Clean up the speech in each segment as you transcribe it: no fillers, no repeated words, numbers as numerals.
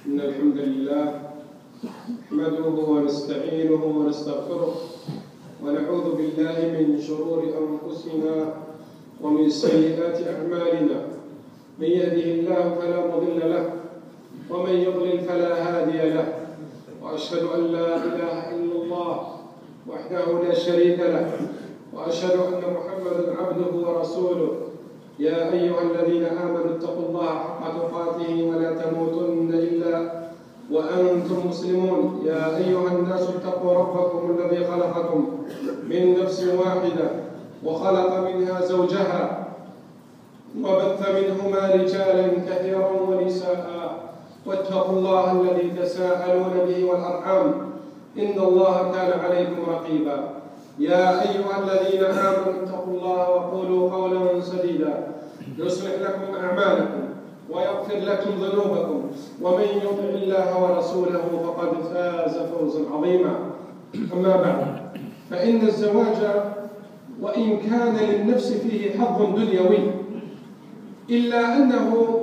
إن الحمد لله نحمده ونستعينه ونستغفره ونعوذ بالله من شرور أنفسنا ومن سيئات أعمالنا. من يهده الله فلا مضل له ومن يضلل فلا هادي له، وأشهد أن لا إله إلا الله وحده لا شريك له، وأشهد أن محمدا عبده ورسوله. يا أيها الذين آمنوا اتقوا الله حق تقاته ولا تموتن إلا وأنتم مسلمون. يا أيها الناس اتقوا ربكم الذي خلقكم من نفس واحدة وخلق منها زوجها وبث منهما رجالا كثيرا ونساء، واتقوا الله الذي تساءلون به والأرحام إن الله كان عليكم رقيبا. يا أيها الذين آمنوا اتقوا الله وقولوا قولا سديدا يصلح لكم أعمالكم ويغفر لكم ذنوبكم، ومن يطع الله ورسوله فقد فاز فوزا عظيما. أما بعد، فإن الزواج وإن كان للنفس فيه حظ دنيوي إلا أنه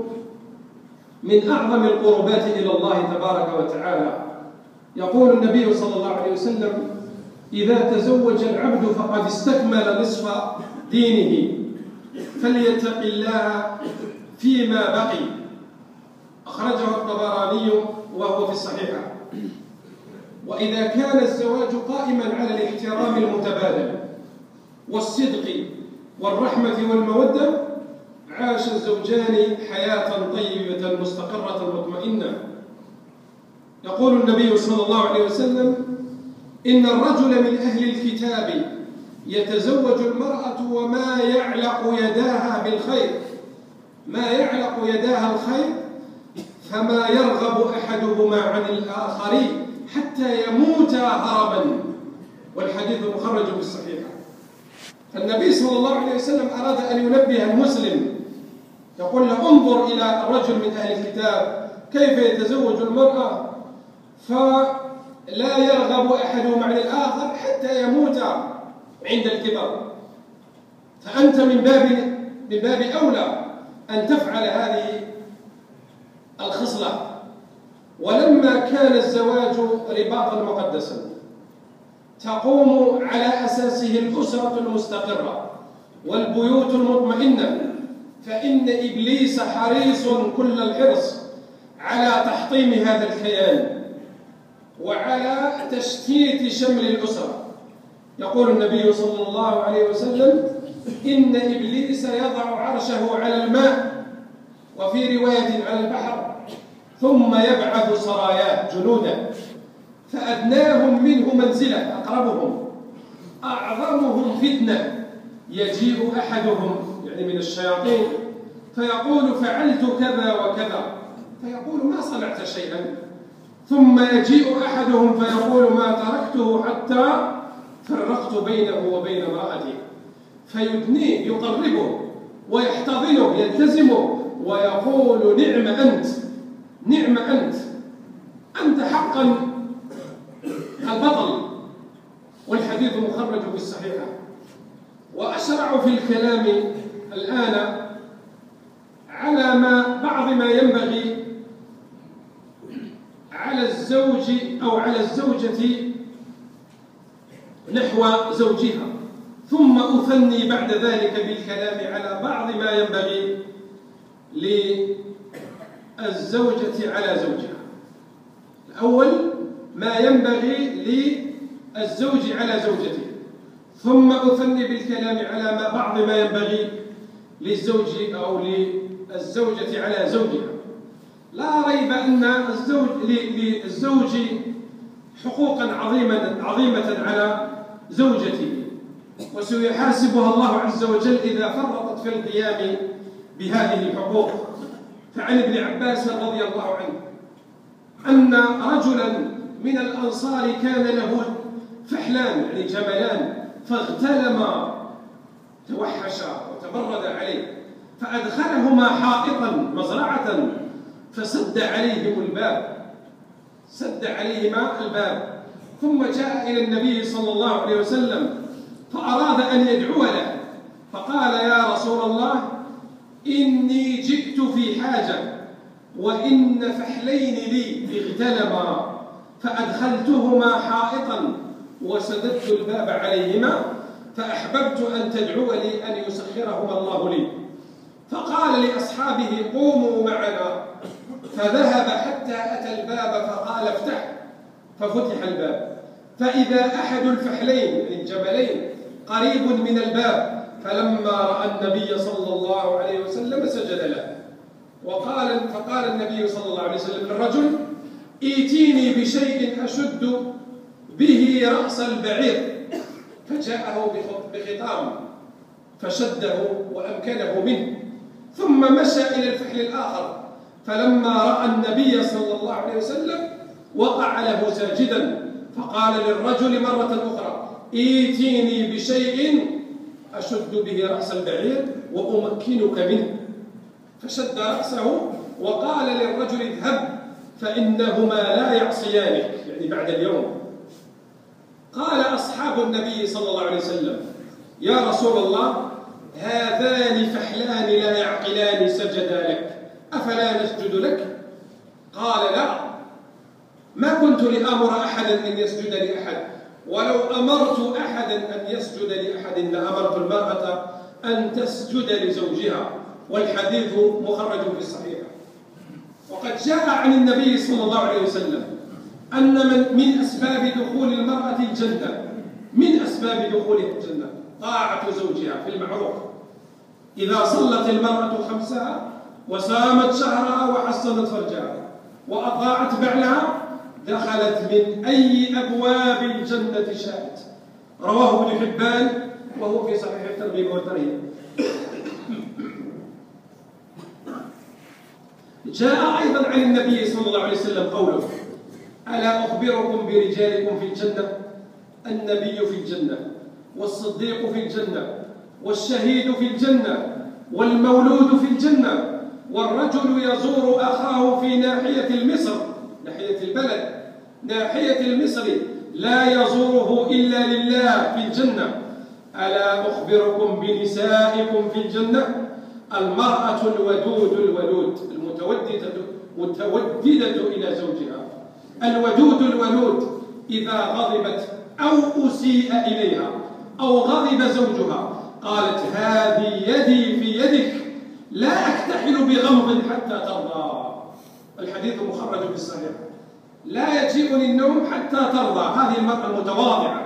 من أعظم القربات إلى الله تبارك وتعالى. يقول النبي صلى الله عليه وسلم: إذا تزوج العبد فقد استكمل نصف دينه فليتق الله فيما بقي. أخرجه الطبراني وهو في الصحيحة. وإذا كان الزواج قائما على الاحترام المتبادل والصدق والرحمة والمودة عاش الزوجان حياة طيبة مستقرة مطمئنة. يقول النبي صلى الله عليه وسلم: إن الرجل من أهل الكتاب يتزوج المرأة وما يعلق يداها بالخير، ما يعلق يداها الخير، فما يرغب أحدهما عن الآخر حتى يموت هربا. والحديث مخرج في الصحيحة. النبي صلى الله عليه وسلم أراد أن ينبه المسلم، يقول له: انظر إلى الرجل من أهل الكتاب كيف يتزوج المرأة فلا يرغب أحدهما عن الآخر حتى يموت عند الكبر. فأنت من باب أولى أن تفعل هذه الخصلة. ولما كان الزواج رباطا مقدسا تقوم على أساسه الأسرة المستقرة والبيوت المطمئنة، فإن إبليس حريص كل الحرص على تحطيم هذا الكيان وعلى تشتيت شمل الأسرة. يقول النبي صلى الله عليه وسلم: إن إبليس يضع عرشه على الماء، وفي رواية على البحر، ثم يبعث سراياه جنودا، فأدناهم منه منزلة أقربهم أعظمهم فتنة يجيء أحدهم، يعني من الشياطين، فيقول: فعلت كذا وكذا، فيقول: ما صنعت شيئا. ثم يجيء أحدهم فيقول: ما تركته حتى فرقت بينه وبين امرأته، فيدنيه يقربه ويحتضنه يلتزمه ويقول: نعم أنت، نعم أنت، أنت حقا البطل. والحديث مخرج في الصحيحة. وأشرع في الكلام الآن على بعض ما ينبغي على الزوج أو على الزوجة نحو زوجها، ثم أثني بعد ذلك بالكلام على بعض ما ينبغي للزوجة على زوجها. الأول ما ينبغي للزوج على زوجته، ثم أثني بالكلام على بعض ما ينبغي للزوج أو للزوجة على زوجها. لا ريب أن للزوج حقوقا عظيمة على زوجته، وسيحاسبها الله عز وجل إذا فرطت في القيام بهذه الحقوق. فعن ابن عباس رضي الله عنه أن رجلا من الأنصار كان له فحلان، يعني جملان، فاغتلما، توحشا وتمرد عليه، فأدخلهما حائطا مزرعة فسد عليهم الباب، سد عليهما الباب. ثم جاء إلى النبي صلى الله عليه وسلم فأراد أن يدعو له، فقال: يا رسول الله، إني جئت في حاجة، وإن فحلين لي احتلما فأدخلتهما حائطا وسددت الباب عليهما فأحببت أن تدعو لي أن يسخرهما الله لي. فقال لأصحابه قوموا معنا، فذهب حتى أتى الباب فقال افتح، ففتح الباب فإذا أحد الفحلين الجبلين قريب من الباب، فلما رأى النبي صلى الله عليه وسلم سجد له. فقال النبي صلى الله عليه وسلم للرجل ائتيني بشيء أشد به رأس البعير، فجاءه بخطام فشده وأمكنه منه، ثم مشى إلى الفحل الآخر، فلما رأى النبي صلى الله عليه وسلم وقع له ساجدا، فقال للرجل مرة أخرى ائتيني بشيء أشد به رأس البعير وأمكنك منه، فشد رأسه وقال للرجل اذهب فإنهما لا يعصيانك، يعني بعد اليوم. قال أصحاب النبي صلى الله عليه وسلم يا رسول الله هذان فحلان لا يعقلان سجدا لك أفلا نسجد لك؟ قال لا، ما كنت لأمر أحدا أن يسجد لأحد، ولو أمرت أحدا أن يسجد لأحد لأمرت المرأة أن تسجد لزوجها. والحديث مخرج في الصحيح. وقد جاء عن النبي صلى الله عليه وسلم أن من أسباب دخول المرأة الجنة، من أسباب دخولها الجنة طاعة زوجها في المعروف. إذا صلت المرأة خمسها وصامت شهرها وحصنت فرجها وأطاعت بعلها دخلت من أي أبواب الجنة شاءت. رواه ابن حبان وهو في صحيح الترغيب والترهيب. جاء أيضا عن النبي صلى الله عليه وسلم قوله ألا أخبركم برجالكم في الجنة؟ النبي في الجنة، والصديق في الجنة، والشهيد في الجنة، والمولود في الجنة، والرجل يزور أخاه في ناحية المصر، ناحية البلد، ناحية المصر لا يزوره إلا لله في الجنة. ألا أخبركم بنسائكم في الجنة؟ المرأة الودود الولود المتوددة إلى زوجها، الودود الولود إذا غضبت أو أسيء إليها أو غضب زوجها قالت هذه يدي في يدك لا أكتحل بغمض حتى ترضى. الحديث مخرج في الصحيح. لا يجيئني النوم حتى ترضى، هذه المرأة المتواضعة.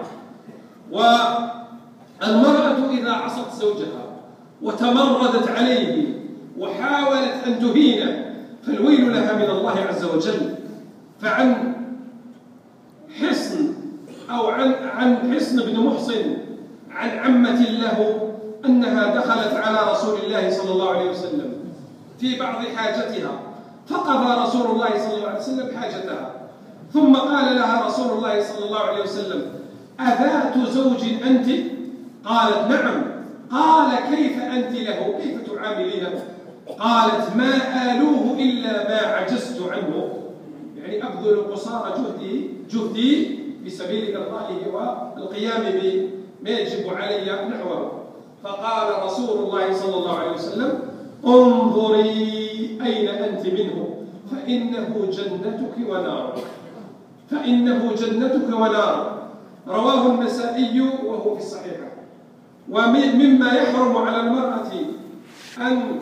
والمرأة إذا عصت زوجها وتمردت عليه وحاولت أن تهينه فالويل لها من الله عز وجل. فعن حصن أو عن حصن بن محصن عن عمة له أنها دخلت على رسول الله صلى الله عليه وسلم في بعض حاجتها، فقضى رسول الله صلى الله عليه وسلم حاجتها، ثم قال لها رسول الله صلى الله عليه وسلم أذات زوج أنت؟ قالت نعم. قال كيف أنت له؟ كيف تعاملينه؟ قالت ما آلوه إلا ما عجزت عنه، يعني أبذل قصارى جهدي في سبيل إرضائه والقيام بما يجب علي نحوه. فقال رسول الله صلى الله عليه وسلم انظري أين أنت منه فإنه جنتك ونارك، فإنه جنتك ونارك. رواه النسائي وهو في الصحيحة. ومما يحرم على المرأة أن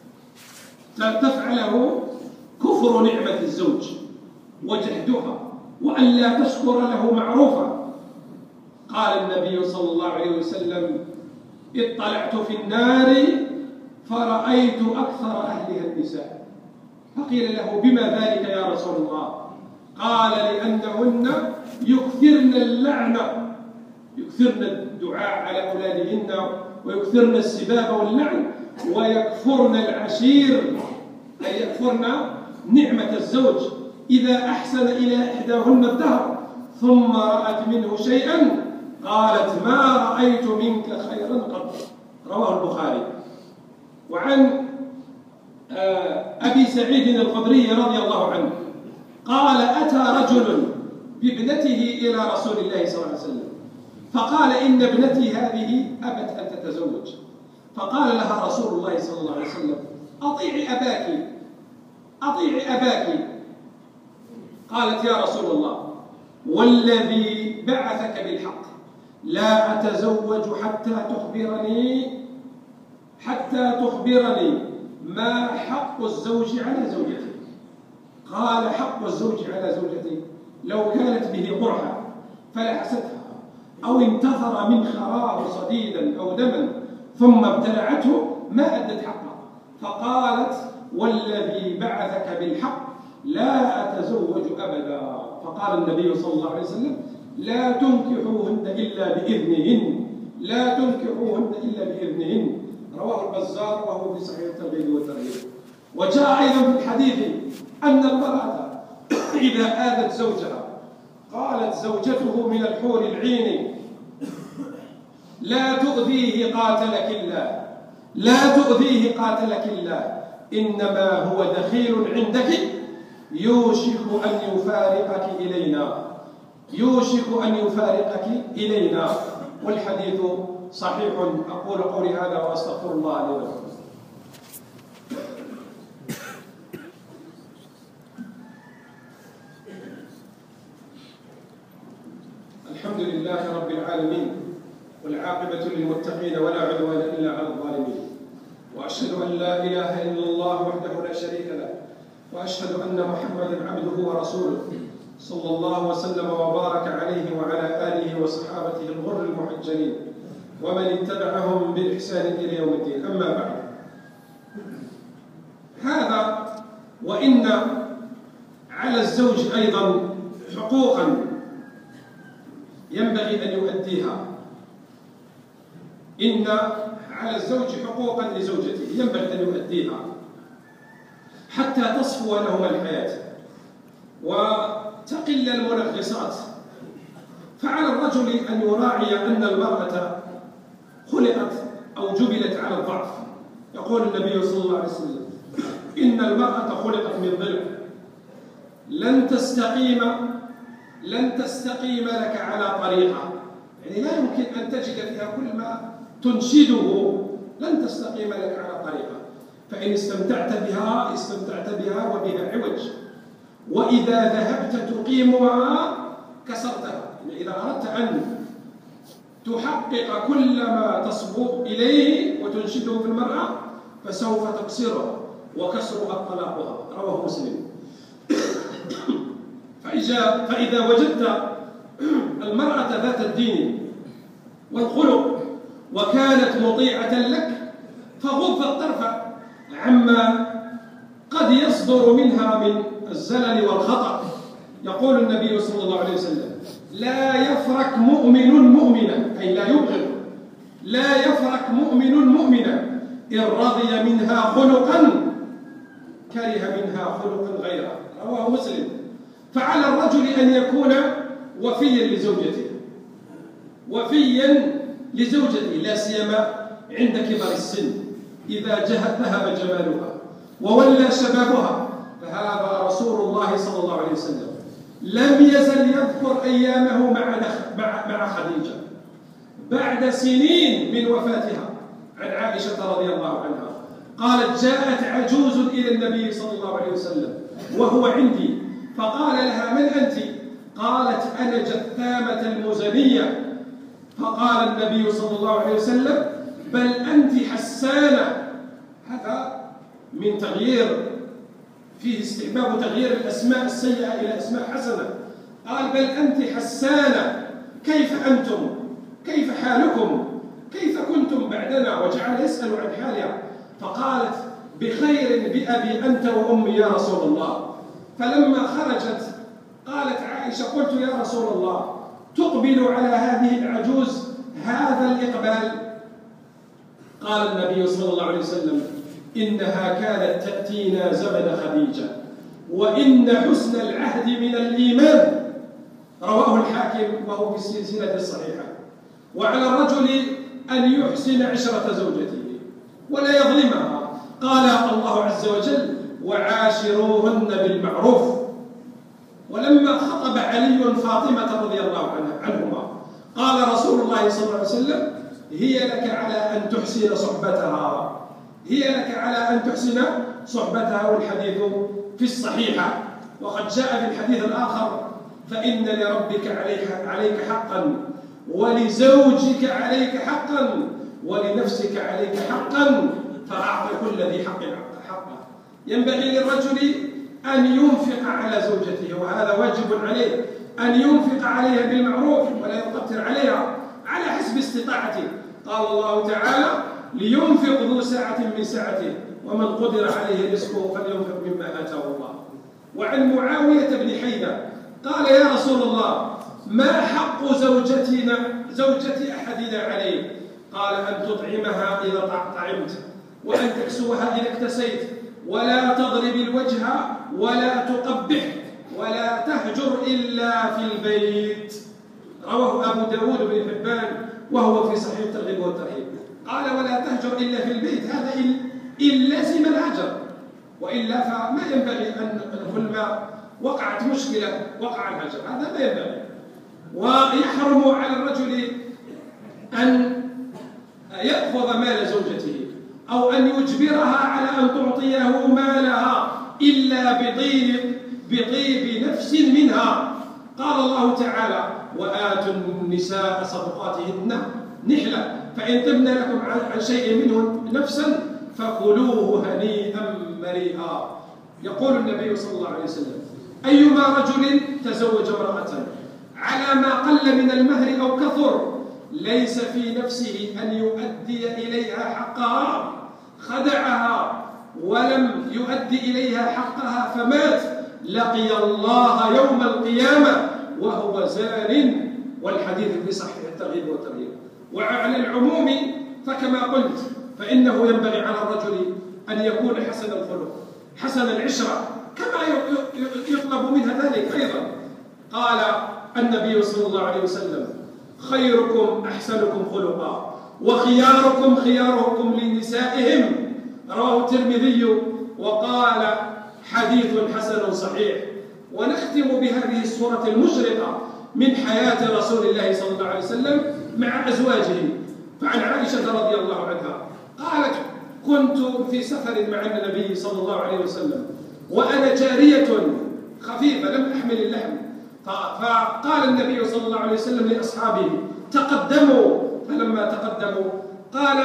تفعله كفر نعمة الزوج وجحدها وأن لا تشكر له معروفا. قال النبي صلى الله عليه وسلم اطلعت في النار فرأيت أكثر أهلها النساء، فقيل له بما ذلك يا رسول الله؟ قال لأنهن يكثرن اللعنة، يكثرن الدعاء على أولادهن ويكثرن السباب واللعن ويكفرن العشير، أي يكفرن نعمة الزوج إذا أحسن إلى إحداهن الدهر ثم رأت منه شيئا قالت ما رأيت منك خيرا قط. رواه البخاري. وعن أبي سعيد الخدري رضي الله عنه قال أتى رجل بابنته إلى رسول الله صلى الله عليه وسلم فقال إن ابنتي هذه أبت أن تتزوج، فقال لها رسول الله صلى الله عليه وسلم أطيعي أباك، أطيعي أباك. قالت: يا رسول الله، والذي بعثك بالحق لا أتزوج حتى تخبرني ما حق الزوج على زوجته. قال: حق الزوج على زوجته لو كانت به قرحة فلحستها أو انتثر من خراه صديدا أو دما ثم ابتلعته ما أدت حقه. فقالت: والذي بعثك بالحق لا أتزوج أبدا. فقال النبي صلى الله عليه وسلم: لا تنكحوهن إلا بإذنهن، لا تنكحوهن إلا بإذنهن. رواه البزار وهو في صحيح الترغيب والترهيب. وجاء أيضا في الحديث أن المرأة إذا آذت زوجها قالت زوجته من الحور العين: لا تؤذيه قاتلك الله، لا تؤذيه قاتلك الله، إنما هو دخيل عندك يوشك أن يفارقك إلينا، يوشك أن يفارقك إلينا. والحديث صحيح. أقول قولي هذا وأستغفر الله لي ولكم. الحمد لله رب العالمين، والعاقبة للمتقين ولا عدوان إلا على الظالمين، وأشهد أن لا إله إلا الله وحده لا شريك له، وأشهد أن محمدا عبده ورسوله صلى الله وسلم وبارك عليه وعلى آله وصحابته الغر المحجلين ومن اتبعهم بإحسان إلى يوم الدين. أما بعد، هذا وإن على الزوج أيضا حقوقا ينبغي أن يؤديها. إن على الزوج حقوقا لزوجته ينبغي أن يؤديها حتى تصفو لهما الحياة وتقل المنغصات. فعلى الرجل أن يراعي أن المرأة خلقت أو جبلت على الضعف. يقول النبي صلى الله عليه وسلم: إن المرأة خلقت من ضلع، لن تستقيم لك على طريقة. يعني لا يمكن أن تجد فيها كل ما تنشده، لن تستقيم لك على طريقة. فإن استمتعت بها وبها عوج، وإذا ذهبت تقيمها كسرتها. يعني إذا أردت أن تحقق كل ما تصبو إليه وتنشده في المرأة فسوف تكسرها، وكسرها طلاقها. رواه مسلم. فإذا وجدت المرأة ذات الدين والخلق وكانت مطيعة لك فغض الطرف عما قد يصدر منها من الزلل والخطأ. يقول النبي صلى الله عليه وسلم: لا يفرك مؤمن مؤمنا، أي لا يبغض، لا يفرك مؤمن مؤمنا إن رضي منها خلقا كره منها خلقا غيره. رواه مسلم. فعلى الرجل أن يكون وفيا لزوجته، لا سيما عند كبر السن، إذا ذهب جمالها وولى شبابها. فهذا رسول الله صلى الله عليه وسلم لم يزل يذكر أيامه مع خديجة بعد سنين من وفاتها. عن عائشة رضي الله عنها قالت: جاءت عجوز إلى النبي صلى الله عليه وسلم وهو عندي، فقال لها: من أنت؟ قالت: أنا جثامة المزنية. فقال النبي صلى الله عليه وسلم: بل أنت حسانة. هذا من تغيير، فيه استحباب تغيير الأسماء السيئة إلى أسماء حسنة. قال: بل أنت حسانة، كيف أنتم؟ كيف حالكم؟ كيف كنتم بعدنا؟ وجعل يسأل عن حالها. فقالت: بخير بأبي أنت وأمي يا رسول الله. فلما خرجت قالت عائشة: قلت يا رسول الله، تقبل على هذه العجوز هذا الإقبال؟ قال النبي صلى الله عليه وسلم: إنها كانت تأتينا زمن خديجة، وإن حسن العهد من الإيمان. رواه الحاكم وهو في السلسلة الصحيحة. وعلى الرجل أن يحسن عشرة زوجته ولا يظلمها. قال الله عز وجل: وعاشروهن بالمعروف. ولما خطب علي فاطمة رضي الله عنهما قال رسول الله صلى الله عليه وسلم: هي لك على أن تحسن صحبتها، هي لك على أن تحسن صحبتها. والحديث في الصحيحة. وقد جاء في الحديث الآخر: فإن لربك عليك حقا، ولزوجك عليك حقا، ولنفسك عليك حقا، فأعط كل ذي حق حقه. ينبغي للرجل أن ينفق على زوجته، وهذا واجب عليه، أن ينفق عليها بالمعروف ولا يقتر عليها على حسب استطاعته. قال الله تعالى: لينفق ذو سعة من سعته ومن قدر عليه رزقه فلينفق مما آتاه الله. وعن معاوية بن حيدة قال: يا رسول الله، ما حق زوجة أحدنا عليه؟ قال: أن تطعمها إذا طعمت، وأن تكسوها إذا اكتسيت، ولا تضرب الوجه، ولا تقبح، ولا تهجر إلا في البيت. رواه أبو داود بن حبان وهو في صحيح الترغيب والترهيب. قال: ولا تهجر إلا في البيت، هذا إن لزم الهجر، وإلا فما ينبغي أن كلما وقعت مشكلة وقع الهجر، هذا ما ينبغي. ويحرم على الرجل أن يأخذ مال زوجته أو أن يجبرها على أن تعطيه مالها إلا بطيب نفس منها. قال الله تعالى: وآتوا النساء صدقاتهن نحلة، فإن تبن لكم عن شيء منه نفسا فكلوه هنيئا مريئا. يقول النبي صلى الله عليه وسلم: أيما رجل تزوج امرأة على ما قل من المهر أو كثر ليس في نفسه أن يؤدي إليها حقها، خدعها ولم يؤدي إليها حقها فمات، لقي الله يوم القيامة وهو زان. والحديث في صحيح الترغيب والترهيب. وعلى العموم فكما قلت فإنه ينبغي على الرجل أن يكون حسن الخلق حسن العشرة، كما يطلب منها ذلك أيضا. قال النبي صلى الله عليه وسلم: خيركم أحسنكم خلقا، وخياركم خياركم لنسائهم. رواه الترمذي وقال: حديث حسن صحيح. ونختم بهذه الصورة المشرقة من حياة رسول الله صلى الله عليه وسلم مع أزواجه. فعن عائشة رضي الله عنها قالت: كنت في سفر مع النبي صلى الله عليه وسلم وأنا جارية خفيفة لم أحمل اللحم، فقال النبي صلى الله عليه وسلم لأصحابه: تقدموا. فلما تقدموا قال: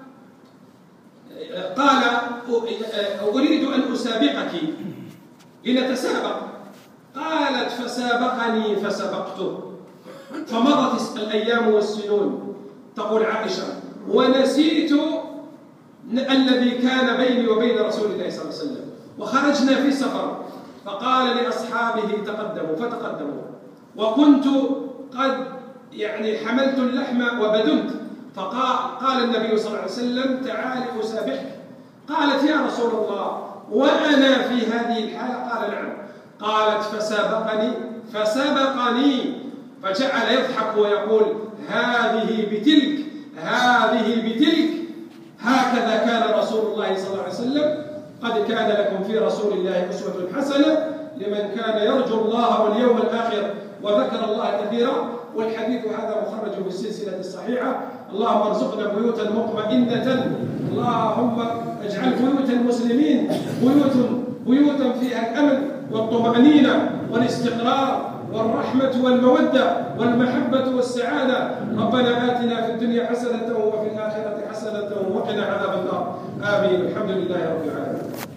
أريد أن أسابقك لنتسابق. قالت: فسابقني فسبقته. فمضت الأيام والسنون. تقول عائشة: ونسيت الذي كان بيني وبين رسول الله صلى الله عليه وسلم، وخرجنا في سفر، فقال لأصحابه: تقدموا، فتقدموا. وكنت قد حملت اللحم وبدنت، فقال النبي صلى الله عليه وسلم: تعالي أسابقك. قالت: يا رسول الله، وأنا في هذه الحالة؟ قال: نعم. قالت: فسبقني فجعل يضحك ويقول: هذه بتلك، هذه بتلك. هكذا كان رسول الله صلى الله عليه وسلم. قد كان لكم في رسول الله أسوة حسنة لمن كان يرجو الله واليوم الآخر وذكر الله كثيرا. والحديث هذا مخرج في السلسلة الصحيحة. اللهم ارزقنا بيوتا مطمئنة، اللهم اجعل بيوت المسلمين بيوتا فيها الأمن والطمأنينة والاستقرار والرحمة والمودة والمحبة والسعادة. ربنا آتنا في الدنيا حسنة وفي الآخرة حسنة وقنا عذاب النار. آمين. الحمد لله رب العالمين.